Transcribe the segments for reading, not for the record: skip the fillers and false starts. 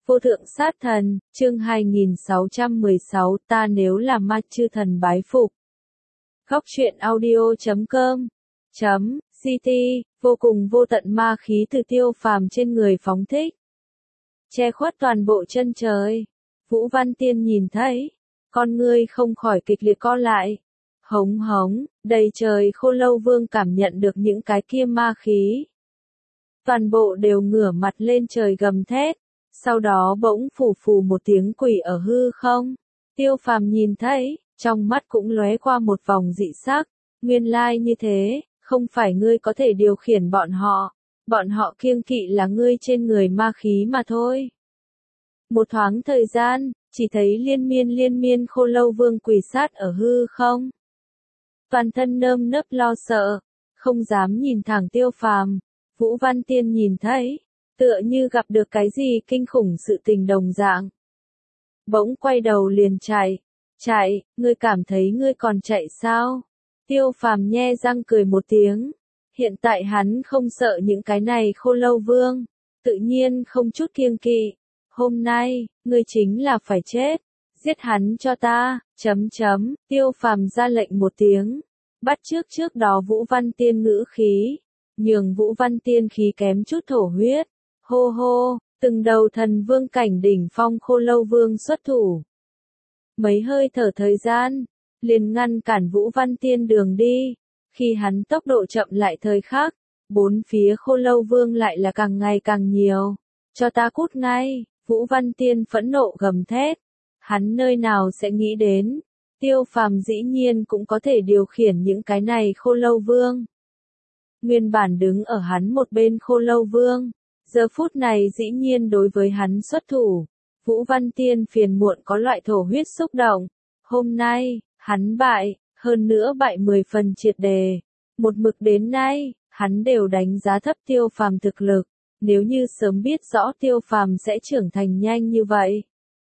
Vô thượng sát thần, chương 2616, ta nếu là ma chư thần bái phục. Góc truyện audio.com .ct, vô cùng vô tận ma khí từ Tiêu Phàm trên người phóng thích, che khuất toàn bộ chân trời. Vũ Văn Tiên nhìn thấy, con ngươi không khỏi kịch liệt co lại. Hống hống, đầy trời Khô Lâu Vương cảm nhận được những cái kia ma khí. Toàn bộ đều ngửa mặt lên trời gầm thét, sau đó bỗng phù phù một tiếng quỷ ở hư không. Tiêu Phàm nhìn thấy, trong mắt cũng lóe qua một vòng dị sắc, nguyên lai như thế, không phải ngươi có thể điều khiển bọn họ kiêng kỵ là ngươi trên người ma khí mà thôi. Một thoáng thời gian, chỉ thấy liên miên Khô Lâu Vương quỳ sát ở hư không. Toàn thân nơm nớp lo sợ, không dám nhìn thẳng Tiêu Phàm. Vũ Văn Tiên nhìn thấy, tựa như gặp được cái gì kinh khủng sự tình đồng dạng. Bỗng quay đầu liền chạy, ngươi cảm thấy ngươi còn chạy sao? Tiêu Phàm nhe răng cười một tiếng, hiện tại hắn không sợ những cái này Khô Lâu Vương, tự nhiên không chút kiêng kỵ. Hôm nay, ngươi chính là phải chết, giết hắn cho ta, Tiêu Phàm ra lệnh một tiếng, bắt trước đó Vũ Văn Tiên ngữ khí, nhường Vũ Văn Tiên khí kém chút thổ huyết. Hô hô, từng đầu thần vương cảnh đỉnh phong Khô Lâu Vương xuất thủ. Mấy hơi thở thời gian, liền ngăn cản Vũ Văn Tiên đường đi. Khi hắn tốc độ chậm lại thời khắc, bốn phía Khô Lâu Vương lại là càng ngày càng nhiều. Cho ta cút ngay, Vũ Văn Tiên phẫn nộ gầm thét. Hắn nơi nào sẽ nghĩ đến, Tiêu Phàm dĩ nhiên cũng có thể điều khiển những cái này Khô Lâu Vương. Nguyên bản đứng ở hắn một bên Khô Lâu Vương, giờ phút này dĩ nhiên đối với hắn xuất thủ. Vũ Văn Tiên phiền muộn có loại thổ huyết xúc động. Hôm nay, hắn bại, hơn nữa bại 10 phần triệt đề. Một mực đến nay, hắn đều đánh giá thấp Tiêu Phàm thực lực. Nếu như sớm biết rõ Tiêu Phàm sẽ trưởng thành nhanh như vậy,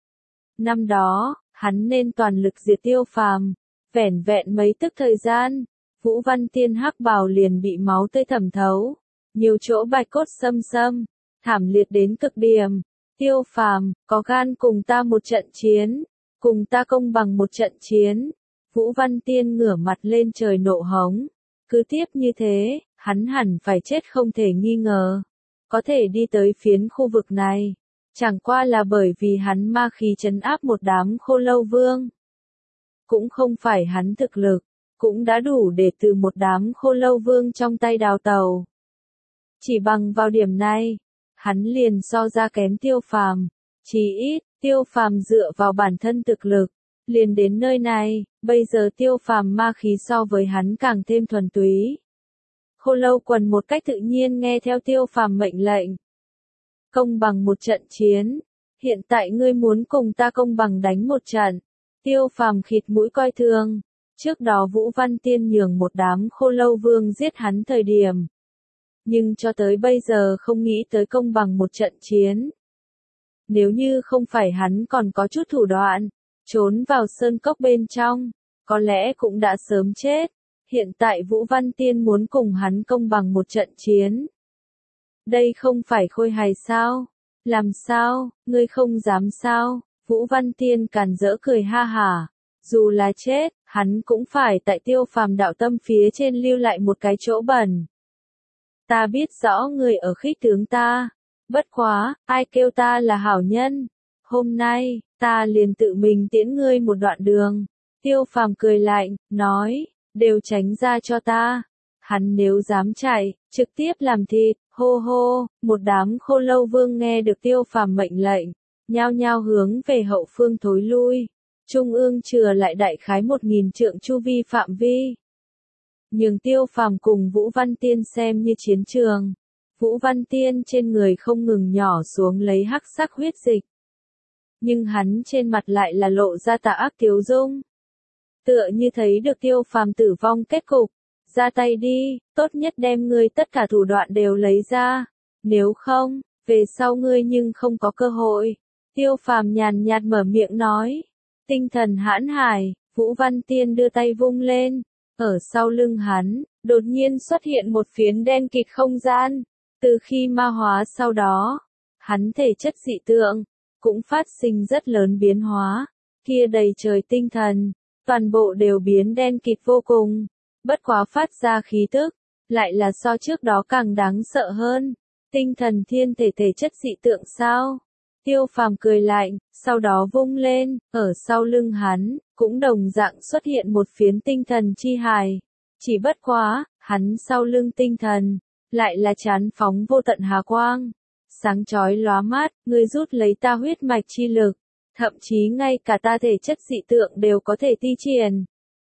năm đó, hắn nên toàn lực diệt Tiêu Phàm. Vẻn vẹn mấy tức thời gian, Vũ Văn Tiên hắc bào liền bị máu tươi thẩm thấu, nhiều chỗ bạch cốt xâm, thảm liệt đến cực điểm. Tiêu Phàm, có gan cùng ta một trận chiến, cùng ta công bằng một trận chiến. Vũ Văn Tiên ngửa mặt lên trời nộ hống, cứ tiếp như thế, hắn hẳn phải chết không thể nghi ngờ. Có thể đi tới phiến khu vực này, chẳng qua là bởi vì hắn ma khí trấn áp một đám Khô Lâu Vương. Cũng không phải hắn thực lực, cũng đã đủ để từ một đám Khô Lâu Vương trong tay đào tàu. Chỉ bằng vào điểm này, hắn liền so ra kém Tiêu Phàm. Chỉ ít, Tiêu Phàm dựa vào bản thân thực lực, liền đến nơi này, bây giờ Tiêu Phàm ma khí so với hắn càng thêm thuần túy. Khô Lâu quần một cách tự nhiên nghe theo Tiêu Phàm mệnh lệnh. Công bằng một trận chiến, hiện tại ngươi muốn cùng ta công bằng đánh một trận. Tiêu Phàm khịt mũi coi thường, trước đó Vũ Văn Tiên nhường một đám Khô Lâu Vương giết hắn thời điểm. Nhưng cho tới bây giờ không nghĩ tới công bằng một trận chiến. Nếu như không phải hắn còn có chút thủ đoạn, trốn vào sơn cốc bên trong, có lẽ cũng đã sớm chết. Hiện tại Vũ Văn Tiên muốn cùng hắn công bằng một trận chiến. Đây không phải khôi hài sao? Làm sao, ngươi không dám sao? Vũ Văn Tiên càn rỡ cười ha hả. Dù là chết, hắn cũng phải tại Tiêu Phàm đạo tâm phía trên lưu lại một cái chỗ bẩn. Ta biết rõ ngươi ở khích tướng ta. Bất quá, ai kêu ta là hảo nhân? Hôm nay, ta liền tự mình tiễn ngươi một đoạn đường. Tiêu Phàm cười lạnh, nói, đều tránh ra cho ta. Hắn nếu dám chạy, trực tiếp làm thịt. Hô hô, một đám Khô Lâu Vương nghe được Tiêu Phàm mệnh lệnh, nhao nhao hướng về hậu phương thối lui. Trung ương chừa lại đại khái 1000 trượng chu vi phạm vi. Nhưng Tiêu Phàm cùng Vũ Văn Tiên xem như chiến trường. Vũ Văn Tiên trên người không ngừng nhỏ xuống lấy hắc sắc huyết dịch. Nhưng hắn trên mặt lại là lộ ra tà ác tiếu dung. Tựa như thấy được Tiêu Phàm tử vong kết cục. Ra tay đi, tốt nhất đem ngươi tất cả thủ đoạn đều lấy ra. Nếu không, về sau ngươi nhưng không có cơ hội. Tiêu Phàm nhàn nhạt mở miệng nói. Tinh thần hãn hải, Vũ Văn Tiên đưa tay vung lên. Ở sau lưng hắn, đột nhiên xuất hiện một phiến đen kịt không gian. Từ khi ma hóa sau đó, hắn thể chất dị tượng, cũng phát sinh rất lớn biến hóa. Kia đầy trời tinh thần, toàn bộ đều biến đen kịt vô cùng, bất quá phát ra khí tức, lại là so trước đó càng đáng sợ hơn. Tinh thần thiên thể thể chất dị tượng sao? Tiêu Phàm cười lạnh, sau đó vung lên, ở sau lưng hắn, cũng đồng dạng xuất hiện một phiến tinh thần chi hài. Chỉ bất quá, hắn sau lưng tinh thần, lại là chán phóng vô tận hà quang. Sáng chói lóa mắt, ngươi rút lấy ta huyết mạch chi lực, thậm chí ngay cả ta thể chất dị tượng đều có thể ti triển.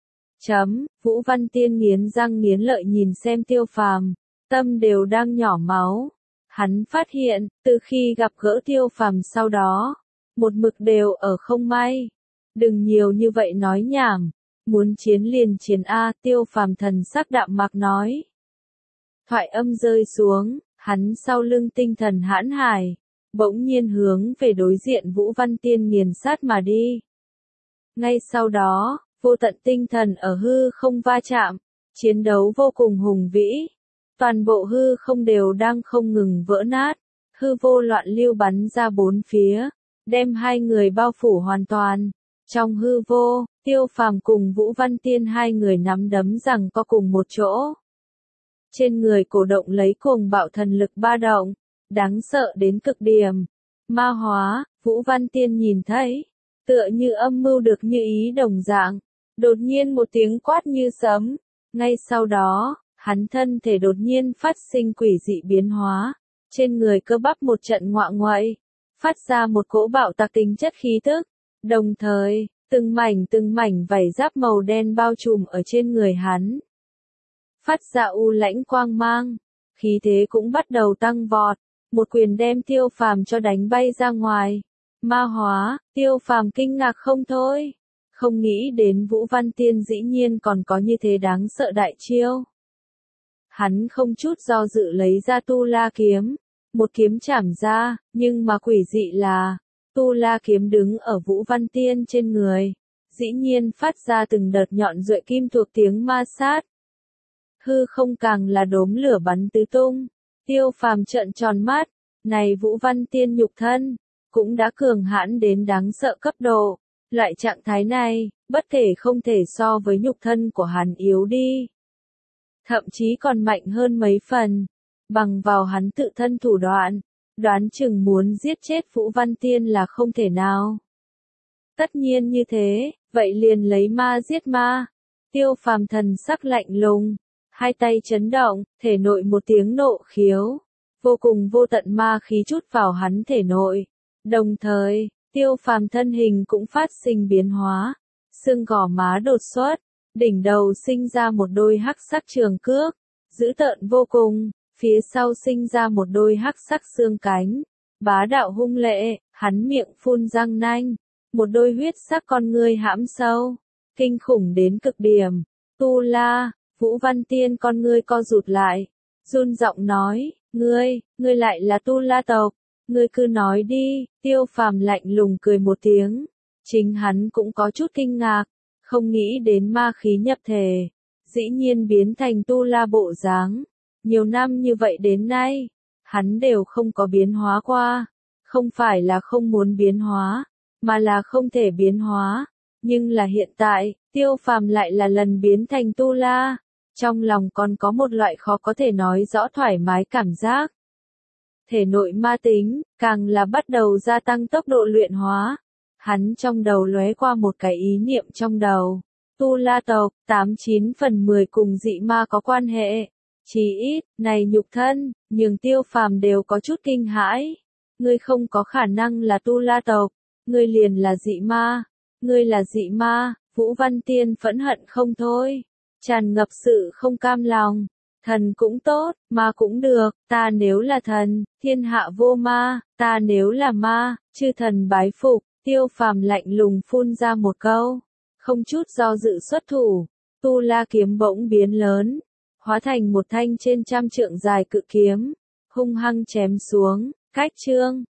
Vũ Văn Tiên nghiến răng nghiến lợi nhìn xem Tiêu Phàm, tâm đều đang nhỏ máu. Hắn phát hiện, từ khi gặp gỡ Tiêu Phàm sau đó, một mực đều ở không may. Đừng nhiều như vậy nói nhảm, muốn chiến liền chiến a, Tiêu Phàm thần sắc đạm mạc nói. Thoại âm rơi xuống, hắn sau lưng tinh thần hãn hải, bỗng nhiên hướng về đối diện Vũ Văn Tiên nghiền sát mà đi. Ngay sau đó, vô tận tinh thần ở hư không va chạm, chiến đấu vô cùng hùng vĩ. Toàn bộ hư không đều đang không ngừng vỡ nát, hư vô loạn lưu bắn ra bốn phía, đem hai người bao phủ hoàn toàn. Trong hư vô, Tiêu Phàm cùng Vũ Văn Tiên hai người nắm đấm giằng co cùng một chỗ. Trên người cổ động lấy cuồng bạo thần lực ba động, đáng sợ đến cực điểm. Ma hóa, Vũ Văn Tiên nhìn thấy, tựa như âm mưu được như ý đồng dạng, đột nhiên một tiếng quát như sấm, ngay sau đó, hắn thân thể đột nhiên phát sinh quỷ dị biến hóa, trên người cơ bắp một trận ngoạ ngoại, phát ra một cỗ bạo tạc tính chất khí tức, đồng thời, từng mảnh vảy giáp màu đen bao trùm ở trên người hắn. Phát ra u lãnh quang mang, khí thế cũng bắt đầu tăng vọt, một quyền đem Tiêu Phàm cho đánh bay ra ngoài. Ma hóa, Tiêu Phàm kinh ngạc không thôi, không nghĩ đến Vũ Văn Tiên dĩ nhiên còn có như thế đáng sợ đại chiêu. Hắn không chút do dự lấy ra Tu La kiếm, một kiếm chảm ra, nhưng mà quỷ dị là, Tu La kiếm đứng ở Vũ Văn Tiên trên người, dĩ nhiên phát ra từng đợt nhọn duệ kim thuộc tiếng ma sát. Hư không càng là đốm lửa bắn tứ tung, Tiêu Phàm trợn tròn mắt, này Vũ Văn Tiên nhục thân, cũng đã cường hãn đến đáng sợ cấp độ, loại trạng thái này, bất thể không thể so với nhục thân của hắn yếu đi. Thậm chí còn mạnh hơn mấy phần, bằng vào hắn tự thân thủ đoạn, đoán chừng muốn giết chết Vũ Văn Tiên là không thể nào. Tất nhiên như thế, vậy liền lấy ma giết ma. Tiêu Phàm thần sắc lạnh lùng, hai tay chấn động, thể nội một tiếng nộ khiếu, vô cùng vô tận ma khí trút vào hắn thể nội. Đồng thời, Tiêu Phàm thân hình cũng phát sinh biến hóa, xương gò má đột xuất, đỉnh đầu sinh ra một đôi hắc sắc trường cước, dữ tợn vô cùng, phía sau sinh ra một đôi hắc sắc xương cánh, bá đạo hung lệ, hắn miệng phun răng nanh, một đôi huyết sắc con ngươi hãm sâu, kinh khủng đến cực điểm. Tu La, Vũ Văn Tiên con ngươi co rụt lại, run giọng nói, ngươi lại là Tu La tộc, ngươi cứ nói đi. Tiêu Phàm lạnh lùng cười một tiếng, chính hắn cũng có chút kinh ngạc, không nghĩ đến ma khí nhập thể, dĩ nhiên biến thành Tu La bộ dáng. Nhiều năm như vậy đến nay, hắn đều không có biến hóa qua, không phải là không muốn biến hóa, mà là không thể biến hóa. Nhưng là hiện tại, Tiêu Phàm lại là lần biến thành Tu La, trong lòng còn có một loại khó có thể nói rõ thoải mái cảm giác. Thể nội ma tính, càng là bắt đầu gia tăng tốc độ luyện hóa. Hắn trong đầu lóe qua một cái ý niệm trong đầu. Tu La tộc, 89 phần 10 cùng dị ma có quan hệ. Chỉ ít, này nhục thân, nhưng Tiêu Phàm đều có chút kinh hãi. Ngươi không có khả năng là Tu La tộc, ngươi liền là dị ma. Ngươi là dị ma, Vũ Văn Tiên phẫn hận không thôi. Tràn ngập sự không cam lòng. Thần cũng tốt, ma cũng được, ta nếu là thần, thiên hạ vô ma, ta nếu là ma, chư thần bái phục. Tiêu Phàm lạnh lùng phun ra một câu, không chút do dự xuất thủ, Tu La kiếm bỗng biến lớn, hóa thành một thanh trên trăm trượng dài cự kiếm, hung hăng chém xuống, cách chương.